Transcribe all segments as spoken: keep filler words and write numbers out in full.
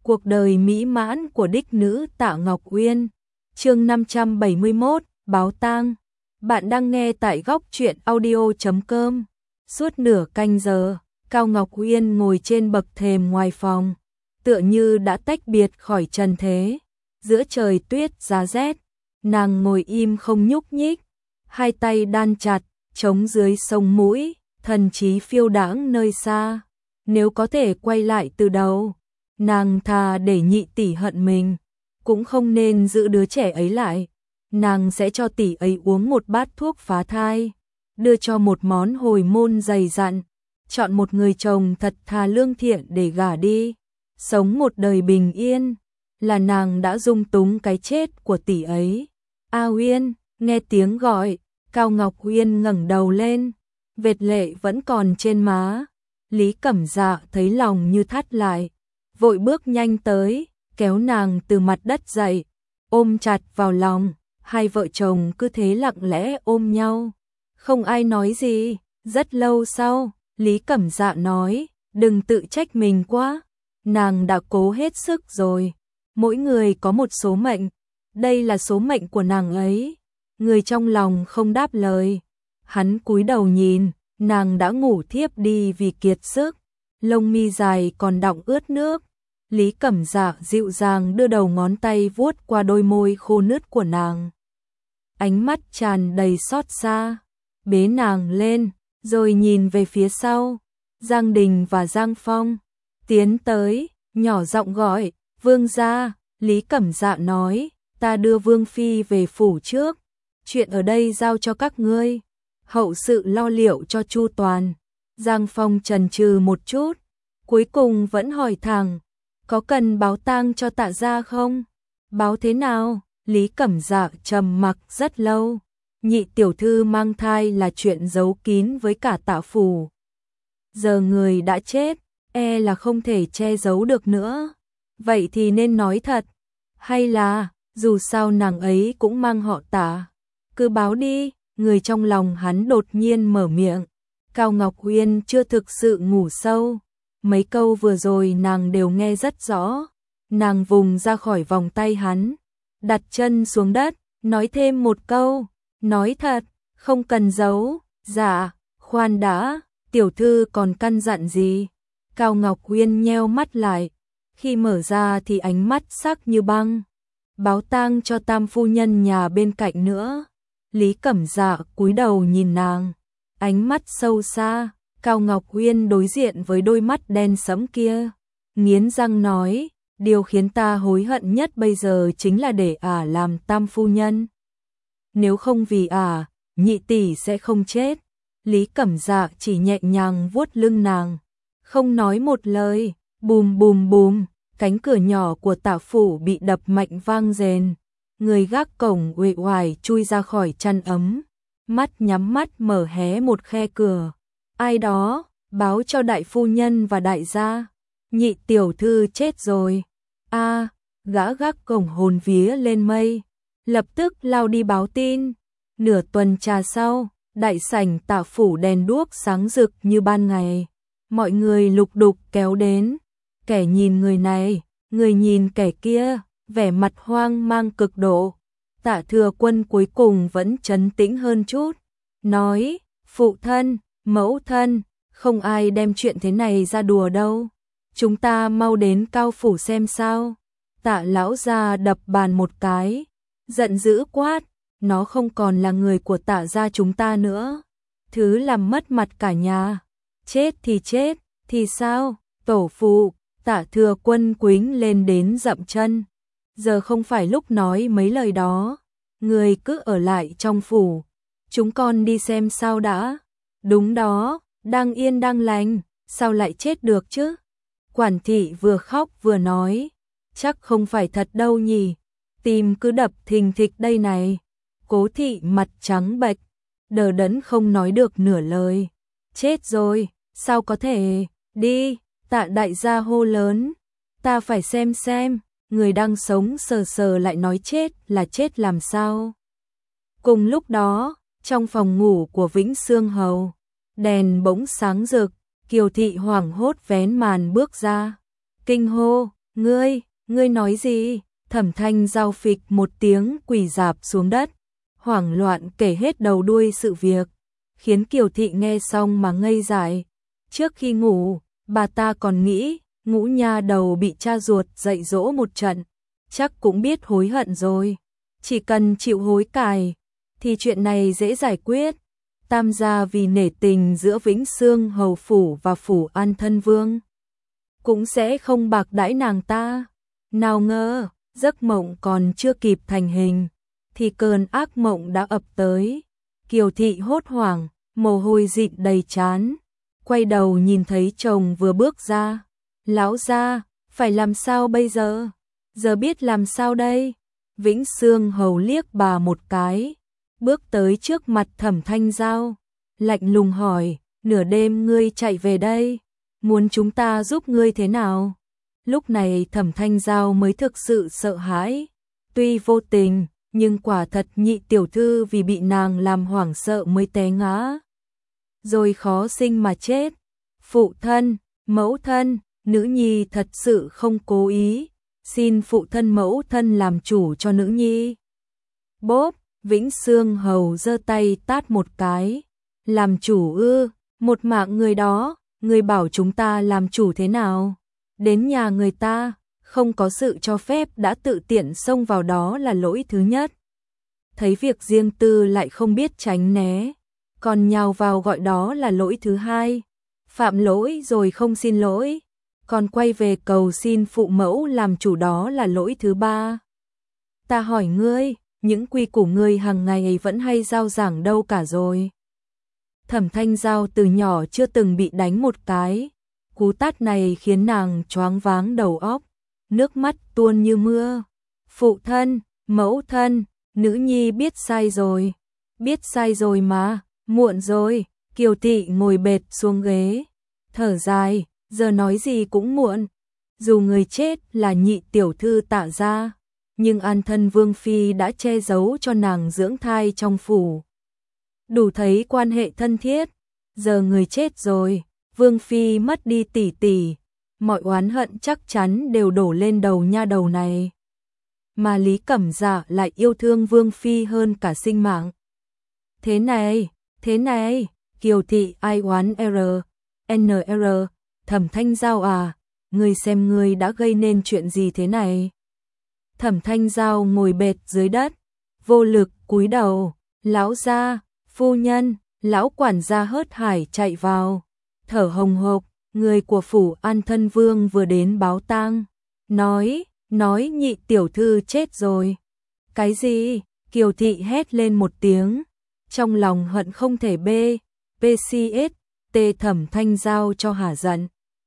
Cuộc đời mỹ mãn của đích nữ Tạ Ngọc Uyên. Chương năm trăm bảy mươi mốt, báo tang. Bạn đang nghe tại góc truyện audio chấm com. Suốt nửa canh giờ, Cao Ngọc Uyên ngồi trên bậc thềm ngoài phòng, tựa như đã tách biệt khỏi trần thế. Giữa trời tuyết giá rét, nàng ngồi im không nhúc nhích, hai tay đan chặt, chống dưới sống mũi, thần trí phiêu đãng nơi xa. Nếu có thể quay lại từ đầu, nàng thà để nhị tỷ hận mình, cũng không nên giữ đứa trẻ ấy lại. Nàng sẽ cho tỷ ấy uống một bát thuốc phá thai, đưa cho một món hồi môn dày dặn, chọn một người chồng thật thà lương thiện để gả đi, sống một đời bình yên. Là nàng đã dung túng cái chết của tỷ ấy. A Uyên, nghe tiếng gọi, Cao Ngọc Uyên ngẩng đầu lên, vệt lệ vẫn còn trên má. Lý Cẩm Dạ thấy lòng như thắt lại, vội bước nhanh tới, kéo nàng từ mặt đất dậy, ôm chặt vào lòng. Hai vợ chồng cứ thế lặng lẽ ôm nhau, không ai nói gì. Rất lâu sau, Lý Cẩm Dạ nói, đừng tự trách mình quá, nàng đã cố hết sức rồi. Mỗi người có một số mệnh, đây là số mệnh của nàng ấy. Người trong lòng không đáp lời, hắn cúi đầu nhìn, nàng đã ngủ thiếp đi vì kiệt sức, lông mi dài còn đọng ướt nước. Lý Cẩm Dạ dịu dàng đưa đầu ngón tay vuốt qua đôi môi khô nứt của nàng, ánh mắt tràn đầy xót xa, bế nàng lên, rồi nhìn về phía sau. Giang Đình và Giang Phong tiến tới, nhỏ giọng gọi, Vương gia. Lý Cẩm Dạ nói, ta đưa Vương phi về phủ trước, chuyện ở đây giao cho các ngươi, hậu sự lo liệu cho chu toàn. Giang Phong chần chừ một chút, cuối cùng vẫn hỏi thẳng, có cần báo tang cho Tạ gia không? Báo thế nào? Lý Cẩm Dạ trầm mặc rất lâu. Nhị tiểu thư mang thai là chuyện giấu kín với cả Tạ phủ, giờ người đã chết, e là không thể che giấu được nữa. Vậy thì nên nói thật, hay là, dù sao nàng ấy cũng mang họ Tạ, cứ báo đi. Người trong lòng hắn đột nhiên mở miệng. Cao Ngọc Uyên chưa thực sự ngủ sâu, mấy câu vừa rồi nàng đều nghe rất rõ. Nàng vùng ra khỏi vòng tay hắn, đặt chân xuống đất, nói thêm một câu, nói thật, không cần giấu. Dạ, khoan đã, tiểu thư còn căn dặn gì? Cao Ngọc Uyên nheo mắt lại, khi mở ra thì ánh mắt sắc như băng. Báo tang cho tam phu nhân nhà bên cạnh nữa. Lý Cẩm Dạ cúi đầu nhìn nàng, ánh mắt sâu xa. Cao Ngọc Uyên đối diện với đôi mắt đen sẫm kia, nghiến răng nói, điều khiến ta hối hận nhất bây giờ chính là để ả làm tam phu nhân. Nếu không vì ả, nhị tỷ sẽ không chết. Lý Cẩm Dạ chỉ nhẹ nhàng vuốt lưng nàng, không nói một lời. Bùm bùm bùm, cánh cửa nhỏ của Tạ phủ bị đập mạnh vang rền. Người gác cổng uể oải chui ra khỏi chăn ấm, mắt nhắm mắt mở hé một khe cửa. Ai đó, báo cho đại phu nhân và đại gia, nhị tiểu thư chết rồi. A, à, gã gác cổng hồn vía lên mây, lập tức lao đi báo tin. Nửa tuần trà sau, đại sảnh Tạ phủ đèn đuốc sáng rực như ban ngày, mọi người lục đục kéo đến, kẻ nhìn người này, người nhìn kẻ kia, vẻ mặt hoang mang cực độ. Tạ Thừa Quân cuối cùng vẫn trấn tĩnh hơn chút, nói, phụ thân, mẫu thân, không ai đem chuyện thế này ra đùa đâu, chúng ta mau đến Cao phủ xem sao. Tạ lão gia đập bàn một cái, giận dữ quát, nó không còn là người của Tạ gia chúng ta nữa, thứ làm mất mặt cả nhà. Chết thì chết, thì sao, tổ phụ. Tạ Thừa Quân quính lên đến dậm chân, giờ không phải lúc nói mấy lời đó, người cứ ở lại trong phủ, chúng con đi xem sao đã. Đúng đó, đang yên đang lành, sao lại chết được chứ? Quản thị vừa khóc vừa nói, chắc không phải thật đâu nhỉ, tim cứ đập thình thịch đây này. Cố thị mặt trắng bệch, đờ đẫn không nói được nửa lời. Chết rồi, sao có thể? Đi. Tạ đại gia hô lớn, ta phải xem xem, người đang sống sờ sờ lại nói chết là chết làm sao. Cùng lúc đó, trong phòng ngủ của Vĩnh Xương Hầu, đèn bỗng sáng rực. Kiều thị hoảng hốt vén màn bước ra, kinh hô, Ngươi, ngươi nói gì? Thẩm Thanh Giao phịch một tiếng quỳ rạp xuống đất, hoảng loạn kể hết đầu đuôi sự việc, khiến Kiều Thị nghe xong mà ngây dại. Trước khi ngủ, bà ta còn nghĩ, ngũ nha đầu bị cha ruột dạy dỗ một trận, chắc cũng biết hối hận rồi. Chỉ cần chịu hối cải, thì chuyện này dễ giải quyết. Tam gia vì nể tình giữa Vĩnh Xương hầu phủ và phủ An Thân Vương, cũng sẽ không bạc đãi nàng ta. Nào ngờ, giấc mộng còn chưa kịp thành hình, thì cơn ác mộng đã ập tới. Kiều Thị hốt hoảng, mồ hôi dịn đầy trán, quay đầu nhìn thấy chồng vừa bước ra. Lão gia, phải làm sao bây giờ? Giờ biết làm sao đây? Vĩnh Xương hầu liếc bà một cái, bước tới trước mặt Thẩm Thanh Giao, lạnh lùng hỏi, nửa đêm ngươi chạy về đây, muốn chúng ta giúp ngươi thế nào? Lúc này Thẩm Thanh Giao mới thực sự sợ hãi, tuy vô tình, nhưng quả thật nhị tiểu thư vì bị nàng làm hoảng sợ mới té ngã, rồi khó sinh mà chết. Phụ thân, mẫu thân, nữ nhi thật sự không cố ý, xin phụ thân mẫu thân làm chủ cho nữ nhi. Bốp, Vĩnh Xương hầu giơ tay tát một cái, làm chủ ư? Một mạng người đó, người bảo chúng ta làm chủ thế nào? Đến nhà người ta, không có sự cho phép đã tự tiện xông vào đó là lỗi thứ nhất. Thấy việc riêng tư lại không biết tránh né, còn nhào vào gọi đó là lỗi thứ hai. Phạm lỗi rồi không xin lỗi, còn quay về cầu xin phụ mẫu làm chủ đó là lỗi thứ ba. Ta hỏi ngươi, những quy củ ngươi hàng ngày vẫn hay giao giảng đâu cả rồi? Thẩm Thanh Giao từ nhỏ chưa từng bị đánh một cái, cú tát này khiến nàng choáng váng đầu óc, nước mắt tuôn như mưa. Phụ thân, mẫu thân, nữ nhi biết sai rồi, biết sai rồi mà, muộn rồi. Kiều Thị ngồi bệt xuống ghế, thở dài, giờ nói gì cũng muộn. Dù người chết là nhị tiểu thư Tạ gia, nhưng An Thân Vương phi đã che giấu cho nàng dưỡng thai trong phủ, đủ thấy quan hệ thân thiết. Giờ người chết rồi, Vương phi mất đi tỷ tỷ, mọi oán hận chắc chắn đều đổ lên đầu nha đầu này. Mà Lý Cẩm Dạ lại yêu thương Vương phi hơn cả sinh mạng. Thế này, thế này, Kiều Thị ai oán R, N R, Thẩm Thanh Giao à, ngươi xem ngươi đã gây nên chuyện gì thế này? Thẩm Thanh Giao ngồi bệt dưới đất, vô lực cúi đầu. Lão gia, phu nhân, lão quản gia hớt hải chạy vào, thở hồng hộc, người của phủ An Thân Vương vừa đến báo tang, nói, nói nhị tiểu thư chết rồi. Cái gì? Kiều Thị hét lên một tiếng, trong lòng hận không thể bê, pê xê ét, tê Thẩm Thanh Giao cho hả giận.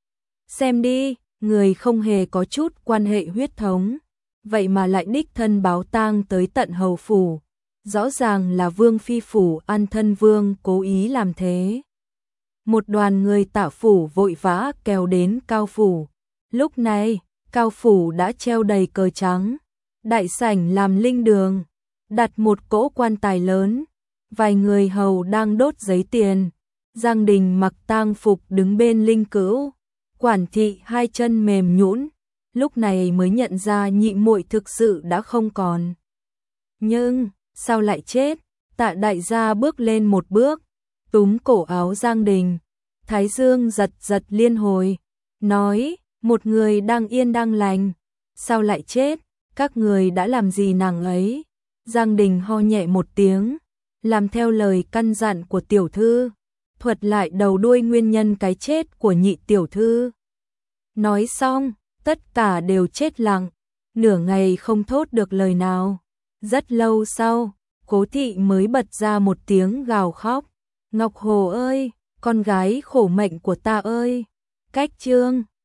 Xem đi, người không hề có chút quan hệ huyết thống, vậy mà lại đích thân báo tang tới tận hầu phủ. Rõ ràng là Vương phi phủ An Thân Vương cố ý làm thế. Một đoàn người Tạ phủ vội vã kéo đến Cao phủ. Lúc này, Cao phủ đã treo đầy cờ trắng, đại sảnh làm linh đường, đặt một cỗ quan tài lớn, vài người hầu đang đốt giấy tiền. Giang Đình mặc tang phục đứng bên linh cữu, Quản thị hai chân mềm nhũn, lúc này mới nhận ra nhị muội thực sự đã không còn. Nhưng sao lại chết? Tạ đại gia bước lên một bước, túm cổ áo Giang Đình, thái dương giật giật liên hồi, nói, một người đang yên đang lành, sao lại chết? Các người đã làm gì nàng ấy? Giang Đình ho nhẹ một tiếng, làm theo lời căn dặn của tiểu thư, thuật lại đầu đuôi nguyên nhân cái chết của nhị tiểu thư. Nói xong, tất cả đều chết lặng, nửa ngày không thốt được lời nào. Rất lâu sau, Cố Thị mới bật ra một tiếng gào khóc. Ngọc Hồ ơi, con gái khổ mệnh của ta ơi. Cách chương